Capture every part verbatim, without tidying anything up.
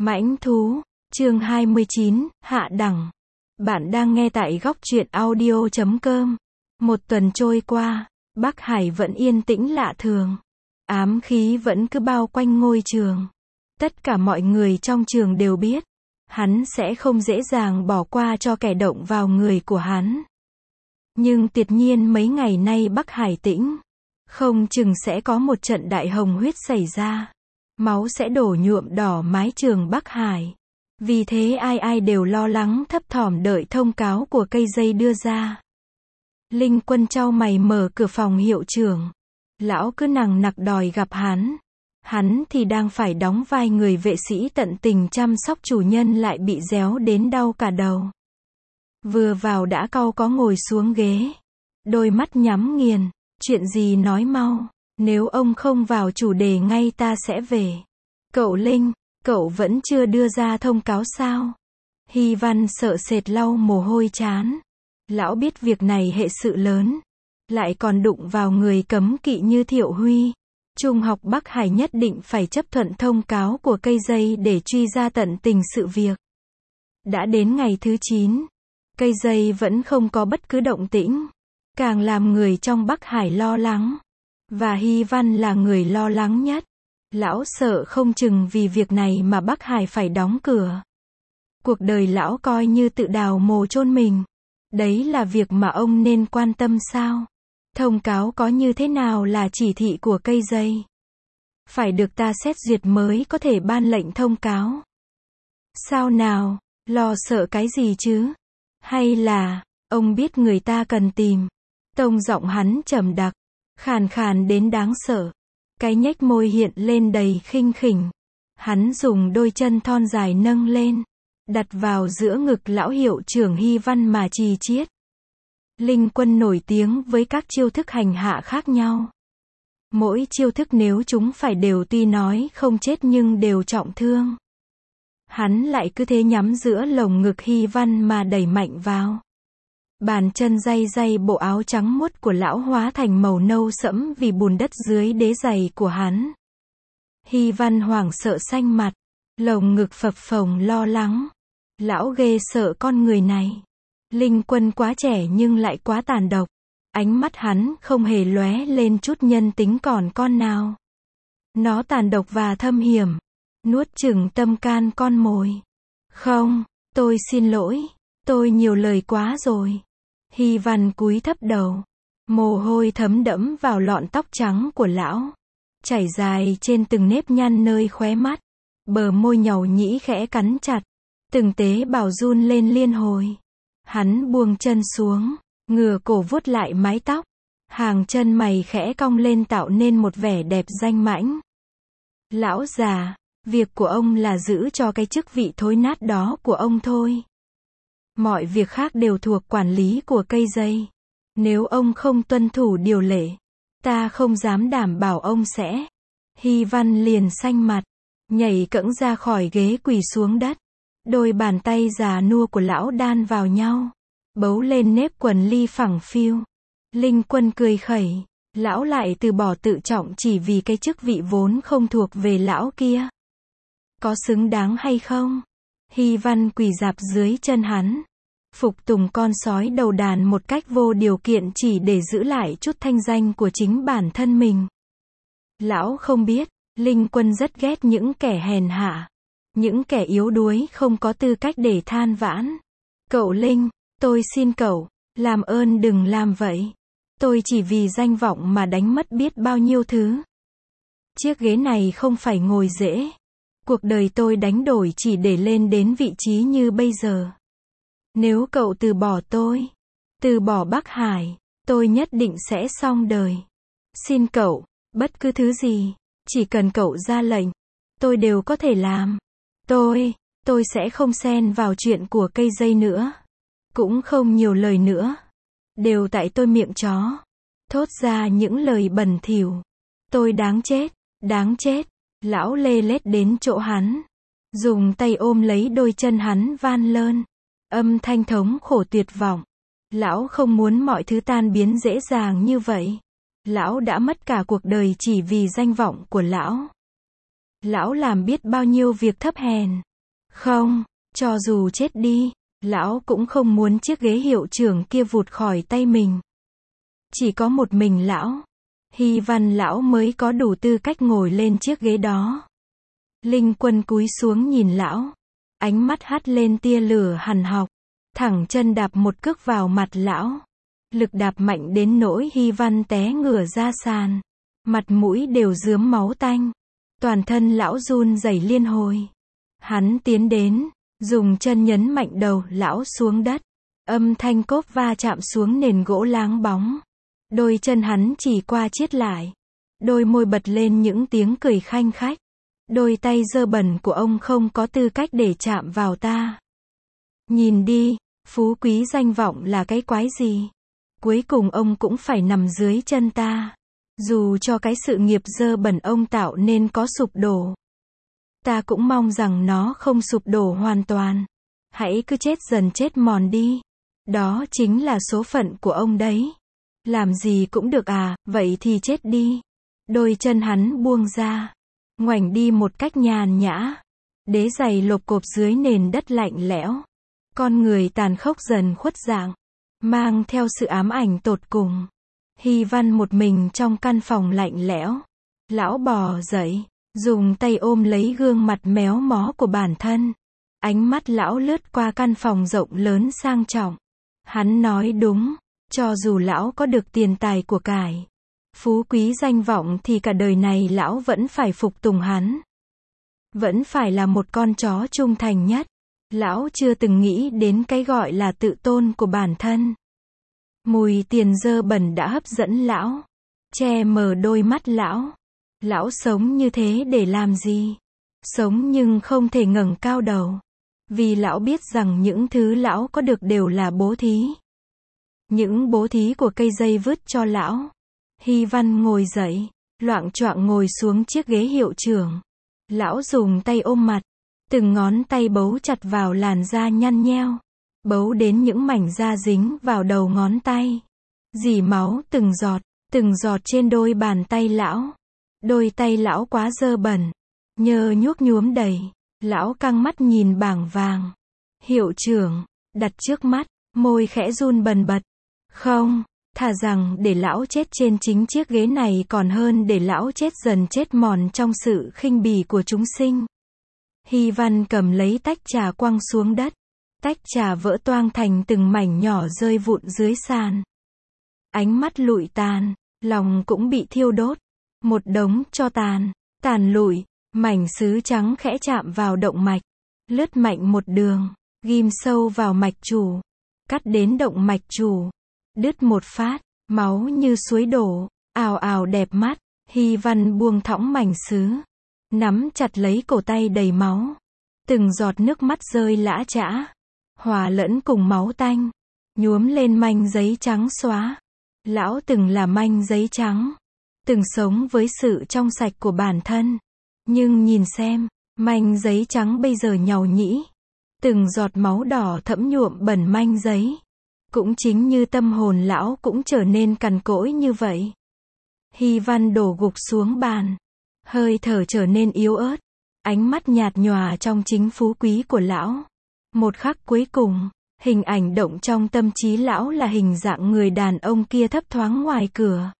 Mãnh thú, chương hai mươi chín, hạ đẳng. Bạn đang nghe tại góc truyện audio chấm com. Một tuần trôi qua, Bắc Hải vẫn yên tĩnh lạ thường. Ám khí vẫn cứ bao quanh ngôi trường. Tất cả mọi người trong trường đều biết, hắn sẽ không dễ dàng bỏ qua cho kẻ động vào người của hắn. Nhưng tuyệt nhiên mấy ngày nay Bắc Hải tĩnh, không chừng sẽ có một trận đại hồng huyết xảy ra. Máu sẽ đổ nhuộm đỏ mái trường Bắc Hải. Vì thế ai ai đều lo lắng thấp thỏm đợi thông cáo của cây dây đưa ra. Linh Quân chau mày mở cửa phòng hiệu trưởng. Lão cứ nằng nặc đòi gặp hắn. Hắn thì đang phải đóng vai người vệ sĩ tận tình chăm sóc chủ nhân lại bị réo đến đau cả đầu. Vừa vào đã cau có ngồi xuống ghế. Đôi mắt nhắm nghiền. Chuyện gì nói mau. Nếu ông không vào chủ đề ngay ta sẽ về. Cậu Linh, cậu vẫn chưa đưa ra thông cáo sao? Hy Văn sợ sệt lau mồ hôi trán. Lão biết việc này hệ sự lớn. Lại còn đụng vào người cấm kỵ như Thiệu Huy. Trung học Bắc Hải nhất định phải chấp thuận thông cáo của cây dây để truy ra tận tình sự việc. Đã đến ngày thứ chín. Cây dây vẫn không có bất cứ động tĩnh. Càng làm người trong Bắc Hải lo lắng. Và Hy Văn là người lo lắng nhất. Lão sợ không chừng vì việc này mà Bắc Hải phải đóng cửa. Cuộc đời lão coi như tự đào mồ chôn mình. Đấy là việc mà ông nên quan tâm sao? Thông cáo có như thế nào là chỉ thị của cây dây? Phải được ta xét duyệt mới có thể ban lệnh thông cáo. Sao nào? Lo sợ cái gì chứ? Hay là, ông biết người ta cần tìm? Tông giọng hắn trầm đặc, khàn khàn đến đáng sợ. Cái nhếch môi hiện lên đầy khinh khỉnh. Hắn dùng đôi chân thon dài nâng lên, đặt vào giữa ngực lão hiệu trưởng Hy Văn mà trì chiết. Linh Quân nổi tiếng với các chiêu thức hành hạ khác nhau. Mỗi chiêu thức nếu chúng phải đều tuy nói không chết nhưng đều trọng thương. Hắn lại cứ thế nhắm giữa lồng ngực Hy Văn mà đẩy mạnh vào. Bàn chân day day bộ áo trắng muốt của lão hóa thành màu nâu sẫm vì bùn đất dưới đế giày của hắn. Hy Văn hoảng sợ xanh mặt, lồng ngực phập phồng lo lắng. Lão ghê sợ con người này. Linh Quân quá trẻ nhưng lại quá tàn độc. Ánh mắt hắn không hề lóe lên chút nhân tính còn con nào. Nó tàn độc và thâm hiểm, nuốt chửng tâm can con mồi. Không, tôi xin lỗi, tôi nhiều lời quá rồi. Hy Văn cúi thấp đầu. Mồ hôi thấm đẫm vào lọn tóc trắng của lão. Chảy dài trên từng nếp nhăn nơi khóe mắt. Bờ môi nhàu nhĩ khẽ cắn chặt. Từng tế bào run lên liên hồi. Hắn buông chân xuống, ngửa cổ vuốt lại mái tóc. Hàng chân mày khẽ cong lên tạo nên một vẻ đẹp danh mãnh. Lão già, việc của ông là giữ cho cái chức vị thối nát đó của ông thôi. Mọi việc khác đều thuộc quản lý của cây dây. Nếu ông không tuân thủ điều lệ, ta không dám đảm bảo ông sẽ. Hy Văn liền xanh mặt, nhảy cẫng ra khỏi ghế quỳ xuống đất. Đôi bàn tay già nua của lão đan vào nhau, bấu lên nếp quần ly phẳng phiu. Linh Quân cười khẩy, lão lại từ bỏ tự trọng chỉ vì cái chức vị vốn không thuộc về lão kia. Có xứng đáng hay không? Hy Văn quỳ rạp dưới chân hắn, phục tùng con sói đầu đàn một cách vô điều kiện chỉ để giữ lại chút thanh danh của chính bản thân mình. Lão không biết, Linh Quân rất ghét những kẻ hèn hạ, những kẻ yếu đuối không có tư cách để than vãn. Cậu Linh, tôi xin cậu, làm ơn đừng làm vậy. Tôi chỉ vì danh vọng mà đánh mất biết bao nhiêu thứ. Chiếc ghế này không phải ngồi dễ. Cuộc đời tôi đánh đổi chỉ để lên đến vị trí như bây giờ. Nếu cậu từ bỏ tôi, từ bỏ Bắc Hải, tôi nhất định sẽ xong đời. Xin cậu, bất cứ thứ gì, chỉ cần cậu ra lệnh, tôi đều có thể làm. Tôi, tôi sẽ không xen vào chuyện của cây dây nữa. Cũng không nhiều lời nữa. Đều tại tôi miệng chó. Thốt ra những lời bẩn thỉu. Tôi đáng chết, đáng chết. Lão lê lết đến chỗ hắn. Dùng tay ôm lấy đôi chân hắn van lơn. Âm thanh thống khổ tuyệt vọng. Lão không muốn mọi thứ tan biến dễ dàng như vậy. Lão đã mất cả cuộc đời chỉ vì danh vọng của lão. Lão làm biết bao nhiêu việc thấp hèn, Không, cho dù chết đi, lão cũng không muốn chiếc ghế hiệu trưởng kia vụt khỏi tay mình. Chỉ có một mình lão, Hy Văn lão mới có đủ tư cách ngồi lên chiếc ghế đó. Linh Quân cúi xuống nhìn lão, ánh mắt hắt lên tia lửa hằn học, thẳng chân đạp một cước vào mặt lão. Lực đạp mạnh đến nỗi Hy Văn té ngửa ra sàn, mặt mũi đều rướm máu tanh, toàn thân lão run rẩy liên hồi. Hắn tiến đến, dùng chân nhấn mạnh đầu lão xuống đất, âm thanh cốp va chạm xuống nền gỗ láng bóng. Đôi chân hắn chỉ qua chiết lại, đôi môi bật lên những tiếng cười khanh khách. Đôi tay dơ bẩn của ông không có tư cách để chạm vào ta. Nhìn đi, phú quý danh vọng là cái quái gì? Cuối cùng ông cũng phải nằm dưới chân ta. Dù cho cái sự nghiệp dơ bẩn ông tạo nên có sụp đổ, ta cũng mong rằng nó không sụp đổ hoàn toàn. Hãy cứ chết dần chết mòn đi. Đó chính là số phận của ông đấy. Làm gì cũng được à, vậy thì chết đi. Đôi chân hắn buông ra, ngoảnh đi một cách nhàn nhã. Đế giày lộp cộp dưới nền đất lạnh lẽo. Con người tàn khốc dần khuất dạng, mang theo sự ám ảnh tột cùng. Hy Văn một mình trong căn phòng lạnh lẽo. Lão bò dậy, dùng tay ôm lấy gương mặt méo mó của bản thân. Ánh mắt lão lướt qua căn phòng rộng lớn sang trọng. Hắn nói đúng, cho dù lão có được tiền tài của cải, phú quý danh vọng thì cả đời này lão vẫn phải phục tùng hắn. Vẫn phải là một con chó trung thành nhất. Lão chưa từng nghĩ đến cái gọi là tự tôn của bản thân. Mùi tiền dơ bẩn đã hấp dẫn lão, che mờ đôi mắt lão. Lão sống như thế để làm gì? Sống nhưng không thể ngẩng cao đầu. Vì lão biết rằng những thứ lão có được đều là bố thí. Những bố thí của cây dây vứt cho lão. Hy Văn ngồi dậy, loạng choạng ngồi xuống chiếc ghế hiệu trưởng. Lão dùng tay ôm mặt, từng ngón tay bấu chặt vào làn da nhăn nheo, bấu đến những mảnh da dính vào đầu ngón tay. Rỉ máu từng giọt, từng giọt trên đôi bàn tay lão. Đôi tay lão quá dơ bẩn, nhơ nhuốc nhuốm đầy. Lão căng mắt nhìn bảng vàng. Hiệu trưởng, đặt trước mắt, môi khẽ run bần bật. Không, thà rằng để lão chết trên chính chiếc ghế này còn hơn để lão chết dần chết mòn trong sự khinh bỉ của chúng sinh. Hy Văn cầm lấy tách trà quăng xuống đất. Tách trà vỡ toang thành từng mảnh nhỏ rơi vụn dưới sàn. Ánh mắt lụi tàn, lòng cũng bị thiêu đốt. Một đống tro tàn, tàn lụi, mảnh sứ trắng khẽ chạm vào động mạch. Lướt mạnh một đường, ghim sâu vào mạch chủ. Cắt đến động mạch chủ. Đứt một phát, máu như suối đổ, ào ào đẹp mắt. Hy Văn buông thõng mảnh sứ, nắm chặt lấy cổ tay đầy máu. Từng giọt nước mắt rơi lã chã, hòa lẫn cùng máu tanh, nhuốm lên manh giấy trắng xóa. Lão từng là manh giấy trắng, từng sống với sự trong sạch của bản thân. Nhưng nhìn xem, manh giấy trắng bây giờ nhàu nhĩ. Từng giọt máu đỏ thẫm nhuộm bẩn manh giấy. Cũng chính như tâm hồn lão cũng trở nên cằn cỗi như vậy. Hy Văn đổ gục xuống bàn, hơi thở trở nên yếu ớt, ánh mắt nhạt nhòa trong chính phú quý của lão. Một khắc cuối cùng, hình ảnh động trong tâm trí lão là hình dạng người đàn ông kia thấp thoáng ngoài cửa.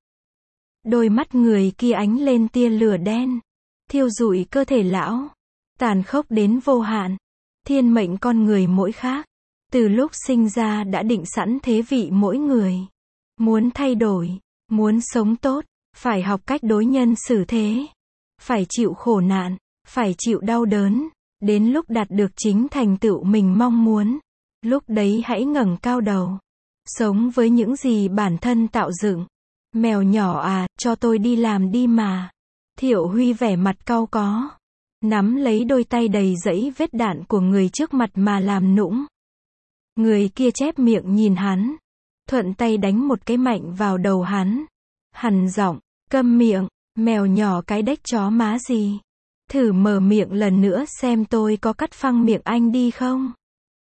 Đôi mắt người kia ánh lên tia lửa đen, thiêu rụi cơ thể lão, tàn khốc đến vô hạn. Thiên mệnh con người mỗi khác, từ lúc sinh ra đã định sẵn thế vị mỗi người. Muốn thay đổi, muốn sống tốt, phải học cách đối nhân xử thế. Phải chịu khổ nạn, phải chịu đau đớn, đến lúc đạt được chính thành tựu mình mong muốn. Lúc đấy hãy ngẩng cao đầu, sống với những gì bản thân tạo dựng. Mèo nhỏ à, cho tôi đi làm đi mà. Thiệu Huy vẻ mặt cau có, nắm lấy đôi tay đầy dẫy vết đạn của người trước mặt mà làm nũng. Người kia chép miệng nhìn hắn, thuận tay đánh một cái mạnh vào đầu hắn. Hằn giọng, câm miệng, mèo nhỏ cái đếch chó má gì. Thử mở miệng lần nữa xem tôi có cắt phăng miệng anh đi không.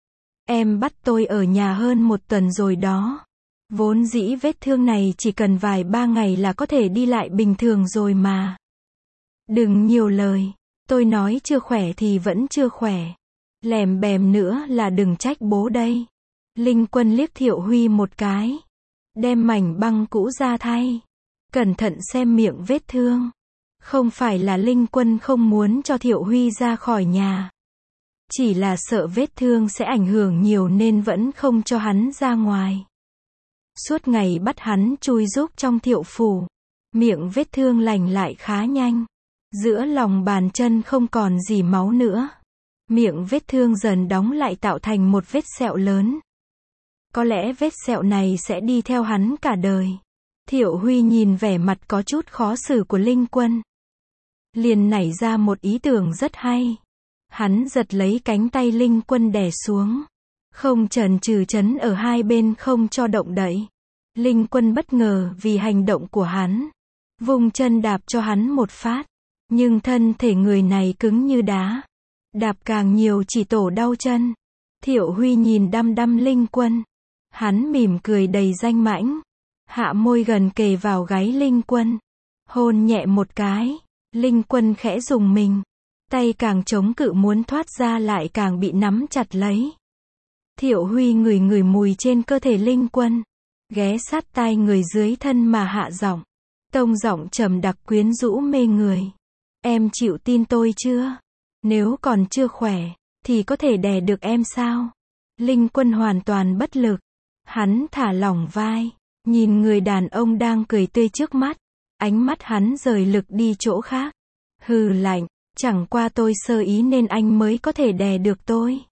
Em bắt tôi ở nhà hơn một tuần rồi đó. Vốn dĩ vết thương này chỉ cần vài ba ngày là có thể đi lại bình thường rồi mà. Đừng nhiều lời, tôi nói chưa khỏe thì vẫn chưa khỏe. Lèm bèm nữa là đừng trách bố đây. Linh Quân liếc Thiệu Huy một cái. Đem mảnh băng cũ ra thay. Cẩn thận xem miệng vết thương. Không phải là Linh Quân không muốn cho Thiệu Huy ra khỏi nhà. Chỉ là sợ vết thương sẽ ảnh hưởng nhiều nên vẫn không cho hắn ra ngoài. Suốt ngày bắt hắn chui rúc trong Thiệu phủ. Miệng vết thương lành lại khá nhanh. Giữa lòng bàn chân không còn gì máu nữa. Miệng vết thương dần đóng lại tạo thành một vết sẹo lớn. Có lẽ vết sẹo này sẽ đi theo hắn cả đời. Thiệu Huy nhìn vẻ mặt có chút khó xử của Linh Quân. Liền nảy ra một ý tưởng rất hay. Hắn giật lấy cánh tay Linh Quân đè xuống. Không chần chừ chấn ở hai bên không cho động đậy. Linh Quân bất ngờ vì hành động của hắn. Vùng chân đạp cho hắn một phát. Nhưng thân thể người này cứng như đá. Đạp càng nhiều chỉ tổ đau chân. Thiệu Huy nhìn đăm đăm Linh Quân. Hắn mỉm cười đầy danh mãnh. Hạ môi gần kề vào gáy Linh Quân. Hôn nhẹ một cái. Linh Quân khẽ rùng mình. Tay càng chống cự muốn thoát ra lại càng bị nắm chặt lấy. Thiệu Huy ngửi ngửi mùi trên cơ thể Linh Quân. Ghé sát tai người dưới thân mà hạ giọng. Tông giọng trầm đặc quyến rũ mê người. Em chịu tin tôi chưa? Nếu còn chưa khỏe, thì có thể đè được em sao? Linh Quân hoàn toàn bất lực. Hắn thả lỏng vai. Nhìn người đàn ông đang cười tươi trước mắt. Ánh mắt hắn rời lực đi chỗ khác. Hừ lạnh. Chẳng qua tôi sơ ý nên anh mới có thể đè được tôi.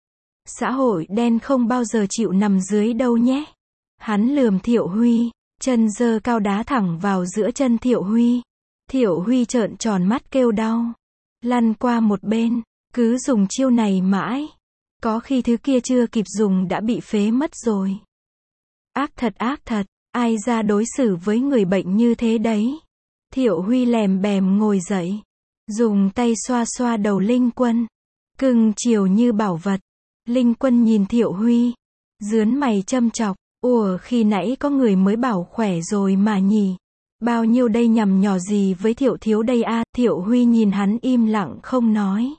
Xã hội đen không bao giờ chịu nằm dưới đâu nhé. Hắn lườm Thiệu Huy. Chân giơ cao đá thẳng vào giữa chân Thiệu Huy. Thiệu Huy trợn tròn mắt kêu đau. Lăn qua một bên. Cứ dùng chiêu này mãi. Có khi thứ kia chưa kịp dùng đã bị phế mất rồi. Ác thật ác thật. Ai ra đối xử với người bệnh như thế đấy. Thiệu Huy lèm bèm ngồi dậy. Dùng tay xoa xoa đầu Linh Quân. Cưng chiều như bảo vật. Linh Quân nhìn Thiệu Huy. Dướn mày châm chọc. Ủa khi nãy có người mới bảo khỏe rồi mà nhỉ. Bao nhiêu đây nhằm nhò gì với Thiệu thiếu đây a? Thiệu Huy nhìn hắn im lặng không nói.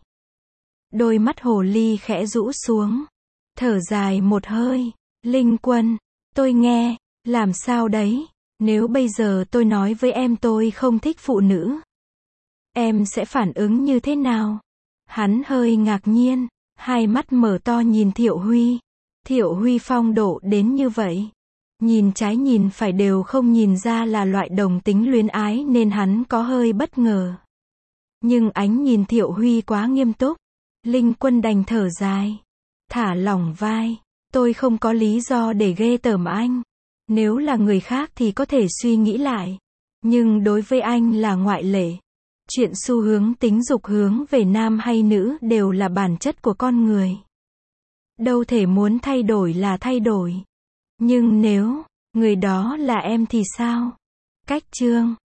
Đôi mắt hồ ly khẽ rũ xuống. Thở dài một hơi. Linh Quân. Tôi nghe. Làm sao đấy? Nếu bây giờ tôi nói với em tôi không thích phụ nữ. Em sẽ phản ứng như thế nào? Hắn hơi ngạc nhiên. Hai mắt mở to nhìn Thiệu Huy. Thiệu Huy phong độ đến như vậy. Nhìn trái nhìn phải đều không nhìn ra là loại đồng tính luyến ái nên hắn có hơi bất ngờ. Nhưng ánh nhìn Thiệu Huy quá nghiêm túc. Linh Quân đành thở dài. Thả lỏng vai. Tôi không có lý do để ghê tởm anh. Nếu là người khác thì có thể suy nghĩ lại. Nhưng đối với anh là ngoại lệ. Chuyện xu hướng tính dục hướng về nam hay nữ đều là bản chất của con người. Đâu thể muốn thay đổi là thay đổi. Nhưng nếu người đó là em thì sao? Cách chương